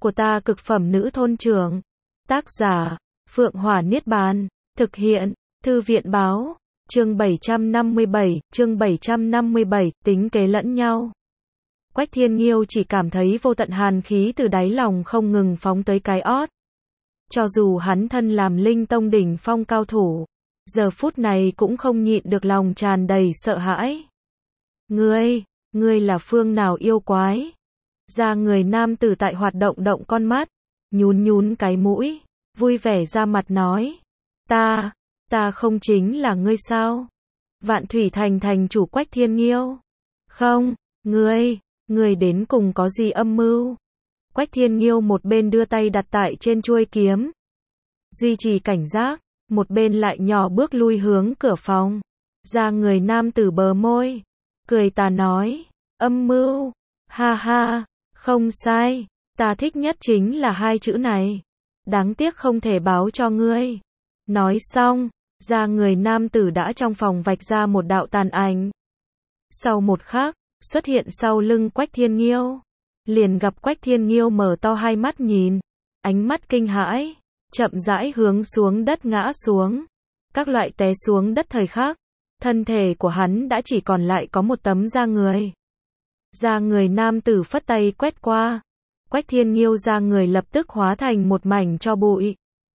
của ta cực phẩm nữ thôn trưởng. Tác giả, Phượng Hỏa Niết Bàn. Thực hiện, Thư viện Báo. Chương 757, tính kế lẫn nhau. Quách Thiên Nghiêu chỉ cảm thấy vô tận hàn khí từ đáy lòng không ngừng phóng tới cái ót. Cho dù hắn thân làm Linh Tông đỉnh phong cao thủ, giờ phút này cũng không nhịn được lòng tràn đầy sợ hãi. Ngươi là phương nào yêu quái? Ra người nam tử tại hoạt động động con mắt, nhún cái mũi, vui vẻ ra mặt nói. Ta không chính là ngươi sao? Vạn Thủy Thành thành chủ Quách Thiên Nghiêu. Không, ngươi đến cùng có gì âm mưu? Quách Thiên Nghiêu một bên đưa tay đặt tại trên chuôi kiếm, duy trì cảnh giác, một bên lại nhỏ bước lui hướng cửa phòng. Ra người nam tử bờ môi, cười tà nói, âm mưu, ha ha, không sai, ta thích nhất chính là hai chữ này. Đáng tiếc không thể báo cho ngươi. Nói xong, ra người nam tử đã trong phòng vạch ra một đạo tàn ảnh. Sau một khắc, xuất hiện sau lưng Quách Thiên Nghiêu. Liền gặp Quách Thiên Nghiêu mở to hai mắt nhìn, ánh mắt kinh hãi, chậm rãi hướng xuống đất ngã xuống. Các loại té xuống đất thời khắc, thân thể của hắn đã chỉ còn lại có một tấm da người. Da người nam tử phất tay quét qua, Quách Thiên Nghiêu da người lập tức hóa thành một mảnh tro bụi.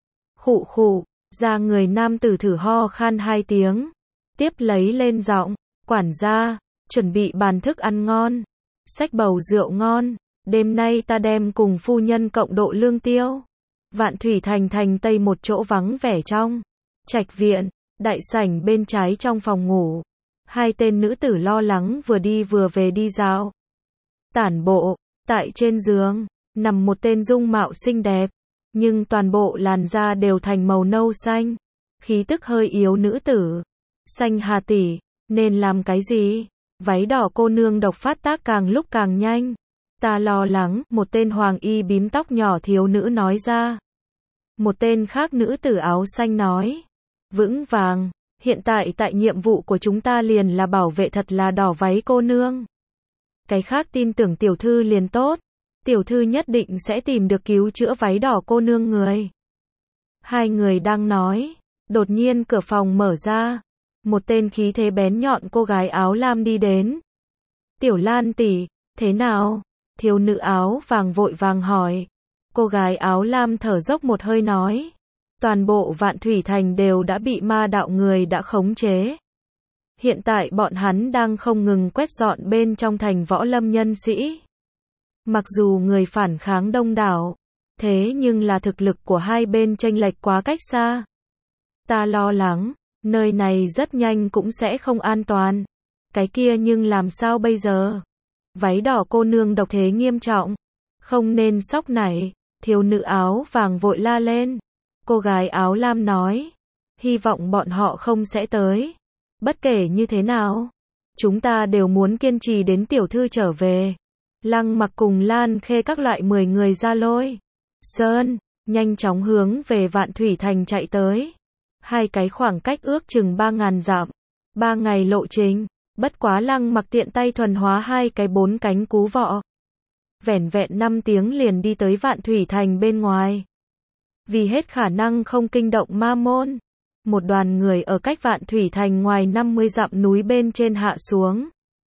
Khụ khụ, da người nam tử thử ho khan hai tiếng, tiếp lấy lên giọng, quản gia, chuẩn bị bàn thức ăn ngon, xách bầu rượu ngon, đêm nay ta đem cùng phu nhân cộng độ lương tiêu. Vạn Thủy Thành thành tây một chỗ vắng vẻ trong trạch viện, đại sảnh bên trái trong phòng ngủ, hai tên nữ tử lo lắng vừa đi vừa về đi dạo. Tản bộ, tại trên giường, nằm một tên dung mạo xinh đẹp, nhưng toàn bộ làn da đều thành màu nâu xanh, khí tức hơi yếu nữ tử. Xanh Hà tỷ, nên làm cái gì? Váy đỏ cô nương độc phát tác càng lúc càng nhanh. Ta lo lắng, một tên hoàng y bím tóc nhỏ thiếu nữ nói ra. Một tên khác nữ tử áo xanh nói, vững vàng, hiện tại nhiệm vụ của chúng ta liền là bảo vệ thật là đỏ váy cô nương. Cái khác tin tưởng tiểu thư liền tốt, tiểu thư nhất định sẽ tìm được cứu chữa váy đỏ cô nương người. Hai người đang nói, đột nhiên cửa phòng mở ra, một tên khí thế bén nhọn cô gái áo lam đi đến. Tiểu Lan tỷ, thế nào? Thiếu nữ áo vàng vội vàng hỏi. Cô gái áo lam thở dốc một hơi nói, toàn bộ Vạn Thủy Thành đều đã bị ma đạo người đã khống chế. Hiện tại bọn hắn đang không ngừng quét dọn bên trong thành võ lâm nhân sĩ. Mặc dù người phản kháng đông đảo, thế nhưng là thực lực của hai bên chênh lệch quá cách xa. Ta lo lắng, nơi này rất nhanh cũng sẽ không an toàn. Cái kia nhưng làm sao bây giờ? Váy đỏ cô nương độc thế nghiêm trọng, không nên sốc nảy. Thiếu nữ áo vàng vội la lên. Cô gái áo lam nói, hy vọng bọn họ không sẽ tới. Bất kể như thế nào, chúng ta đều muốn kiên trì đến tiểu thư trở về. Lăng Mặc cùng Lan Khê các loại 10 người ra lôi sơn, nhanh chóng hướng về Vạn Thủy Thành chạy tới. Hai cái khoảng cách ước chừng 3.000 dặm, 3 ngày lộ trình. Bất quá Lăng Mặc tiện tay thuần hóa hai cái 4 cánh cú vọ. Vẻn vẹn 5 tiếng liền đi tới Vạn Thủy Thành bên ngoài. Vì hết khả năng không kinh động ma môn, một đoàn người ở cách Vạn Thủy Thành ngoài 50 dặm núi bên trên hạ xuống.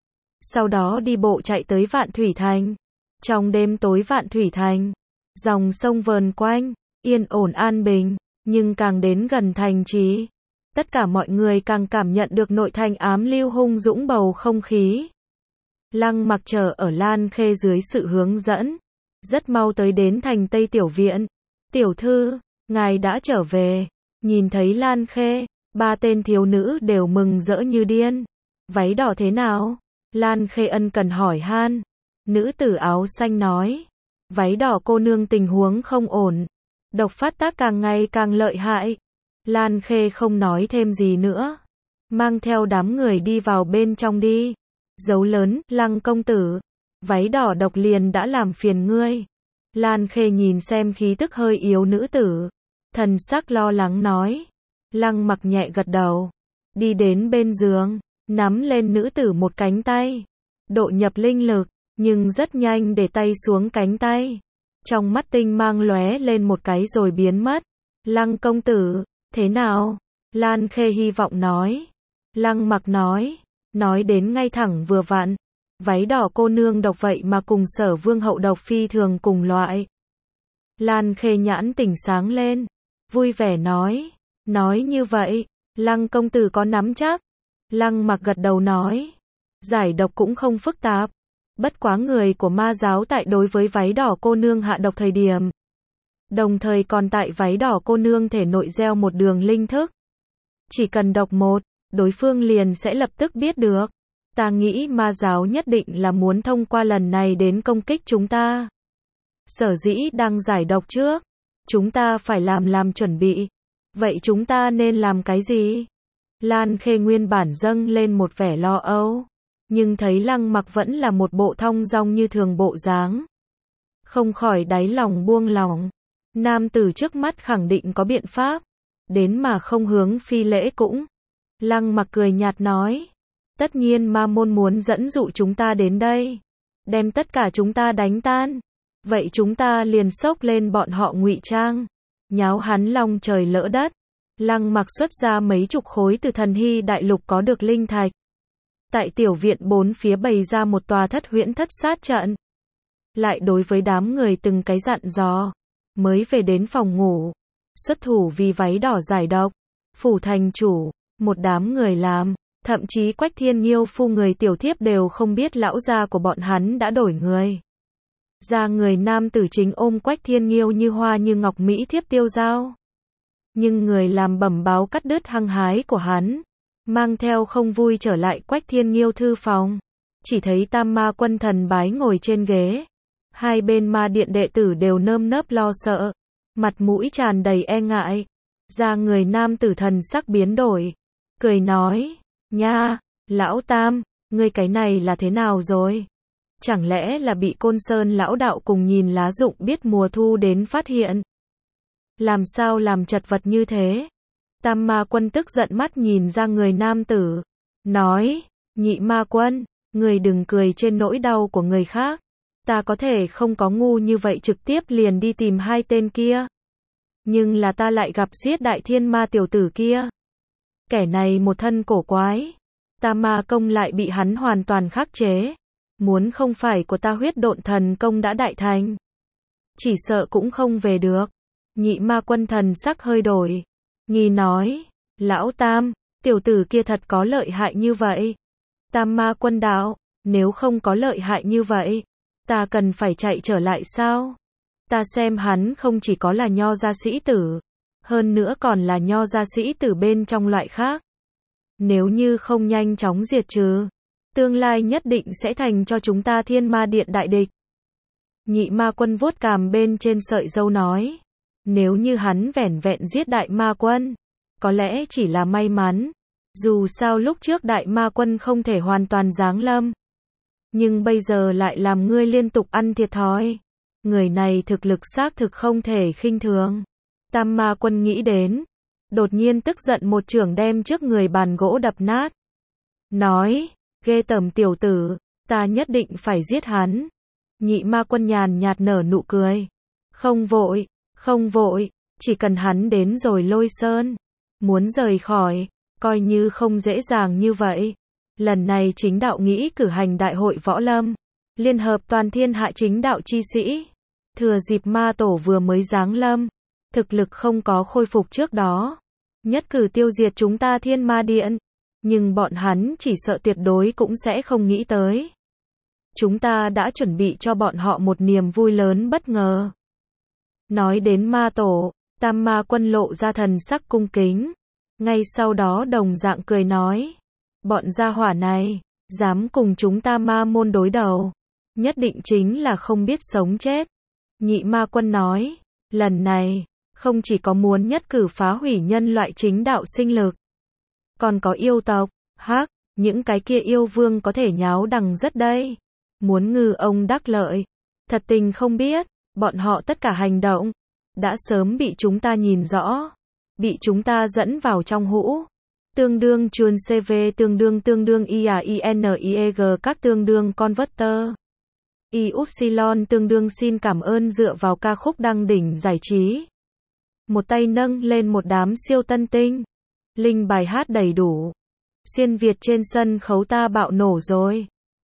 Sau đó đi bộ chạy tới Vạn Thủy Thành. Trong đêm tối Vạn Thủy Thành, dòng sông vờn quanh, yên ổn an bình, nhưng càng đến gần thành trì, tất cả mọi người càng cảm nhận được nội thành ám lưu hung dũng bầu không khí. Lăng Mặc chờ ở Lan Khê dưới sự hướng dẫn, rất mau tới đến thành Tây Tiểu Viện. Tiểu thư, ngài đã trở về. Nhìn thấy Lan Khê, ba tên thiếu nữ đều mừng rỡ như điên. Váy đỏ thế nào? Lan Khê ân cần hỏi han. Nữ tử áo xanh nói, váy đỏ cô nương tình huống không ổn, độc phát tác càng ngày càng lợi hại. Lan Khê không nói thêm gì nữa, mang theo đám người đi vào bên trong đi. Dấu lớn, Lăng công tử, váy đỏ độc liền đã làm phiền ngươi. Lan Khê nhìn xem khí tức hơi yếu nữ tử, thần sắc lo lắng nói. Lăng Mặc nhẹ gật đầu, đi đến bên giường, nắm lên nữ tử một cánh tay, độ nhập linh lực, nhưng rất nhanh để tay xuống cánh tay. Trong mắt tinh mang lóe lên một cái rồi biến mất. Lăng công tử, thế nào? Lan Khê hy vọng nói. Lăng Mặc nói đến ngay thẳng vừa vặn. Váy đỏ cô nương độc vậy mà cùng Sở Vương hậu độc phi thường cùng loại. Lan Khê nhãn tỉnh sáng lên, vui vẻ nói như vậy, Lăng công tử có nắm chắc? Lăng Mặc gật đầu nói, giải độc cũng không phức tạp, bất quá người của ma giáo tại đối với váy đỏ cô nương hạ độc thời điểm, đồng thời còn tại váy đỏ cô nương thể nội gieo một đường linh thức. Chỉ cần độc một, đối phương liền sẽ lập tức biết được. Ta nghĩ ma giáo nhất định là muốn thông qua lần này đến công kích chúng ta. Sở dĩ đang giải độc trước, chúng ta phải làm chuẩn bị. Vậy chúng ta nên làm cái gì? Lan Khê nguyên bản dâng lên một vẻ lo âu, nhưng thấy Lăng Mặc vẫn là một bộ thong dong như thường bộ dáng, không khỏi đáy lòng buông lỏng. Nam tử trước mắt khẳng định có biện pháp, đến mà không hướng phi lễ cũng. Lăng Mặc cười nhạt nói, tất nhiên ma môn muốn dẫn dụ chúng ta đến đây, đem tất cả chúng ta đánh tan. Vậy chúng ta liền xốc lên bọn họ ngụy trang, nháo hắn long trời lỡ đất. Lăng Mặc xuất ra mấy chục khối từ Thần Hy đại lục có được linh thạch. Tại tiểu viện bốn phía bày ra một tòa thất huyễn thất sát trận. Lại đối với đám người từng cái dặn dò, mới về đến phòng ngủ, xuất thủ vì váy đỏ giải độc. Phủ thành chủ, một đám người làm, thậm chí Quách Thiên Nhiêu phu người tiểu thiếp đều không biết lão gia của bọn hắn đã đổi người. Ra người nam tử chính ôm Quách Thiên Nhiêu như hoa như ngọc mỹ thiếp tiêu dao. Nhưng người làm bẩm báo cắt đứt hăng hái của hắn, mang theo không vui trở lại Quách Thiên Nhiêu thư phòng. Chỉ thấy Tam Ma Quân thần bái ngồi trên ghế. Hai bên ma điện đệ tử đều nơm nớp lo sợ, mặt mũi tràn đầy e ngại. Ra người nam tử thần sắc biến đổi, cười nói, nha, lão Tam, ngươi cái này là thế nào rồi? Chẳng lẽ là bị Côn Sơn lão đạo cùng nhìn lá rụng biết mùa thu đến phát hiện? Làm sao làm chật vật như thế? Tam Ma Quân tức giận mắt nhìn ra người nam tử, nói, Nhị Ma Quân, người đừng cười trên nỗi đau của người khác. Ta có thể không có ngu như vậy trực tiếp liền đi tìm hai tên kia. Nhưng là ta lại gặp giết đại thiên ma tiểu tử kia. Kẻ này một thân cổ quái. Tam ma công lại bị hắn hoàn toàn khắc chế. Muốn không phải của ta huyết độn thần công đã đại thành, chỉ sợ cũng không về được. Nhị Ma Quân thần sắc hơi đổi, nghi nói, lão Tam, tiểu tử kia thật có lợi hại như vậy? Tam Ma Quân đạo, nếu không có lợi hại như vậy, ta cần phải chạy trở lại sao? Ta xem hắn không chỉ có là nho gia sĩ tử, hơn nữa còn là nho gia sĩ tử bên trong loại khác. Nếu như không nhanh chóng diệt trừ, tương lai nhất định sẽ thành cho chúng ta Thiên Ma Điện đại địch. Nhị Ma Quân vuốt cằm bên trên sợi râu nói, nếu như hắn vẻn vẹn giết Đại Ma Quân, có lẽ chỉ là may mắn, dù sao lúc trước Đại Ma Quân không thể hoàn toàn giáng lâm. Nhưng bây giờ lại làm ngươi liên tục ăn thiệt thòi. Người này thực lực xác thực không thể khinh thường. Tam Ma Quân nghĩ đến, đột nhiên tức giận một chưởng đem trước người bàn gỗ đập nát. Nói, ghê tởm tiểu tử, ta nhất định phải giết hắn. Nhị Ma Quân nhàn nhạt nở nụ cười. Không vội, chỉ cần hắn đến rồi Lôi Sơn, muốn rời khỏi, coi như không dễ dàng như vậy. Lần này chính đạo nghĩ cử hành đại hội võ lâm, liên hợp toàn thiên hạ chính đạo chi sĩ. Thừa dịp ma tổ vừa mới giáng lâm, thực lực không có khôi phục trước đó, nhất cử tiêu diệt chúng ta Thiên Ma Điện. Nhưng bọn hắn chỉ sợ tuyệt đối cũng sẽ không nghĩ tới. Chúng ta đã chuẩn bị cho bọn họ một niềm vui lớn bất ngờ. Nói đến ma tổ, Tam Ma Quân lộ ra thần sắc cung kính. Ngay sau đó đồng dạng cười nói, bọn gia hỏa này, dám cùng chúng ta ma môn đối đầu, nhất định chính là không biết sống chết. Nhị Ma Quân nói, lần này, không chỉ có muốn nhất cử phá hủy nhân loại chính đạo sinh lực, còn có yêu tộc, những cái kia yêu vương có thể nháo đằng rất đây. Muốn ngư ông đắc lợi. Thật tình không biết, bọn họ tất cả hành động, đã sớm bị chúng ta nhìn rõ, bị chúng ta dẫn vào trong hũ. Tương đương chuồn CV tương đương IAINEG các tương đương converter. Y tương đương xin cảm ơn dựa vào ca khúc đăng đỉnh giải trí. Một tay nâng lên một đám siêu tân tinh. Linh bài hát đầy đủ. Xuyên Việt trên sân khấu ta bạo nổ rồi.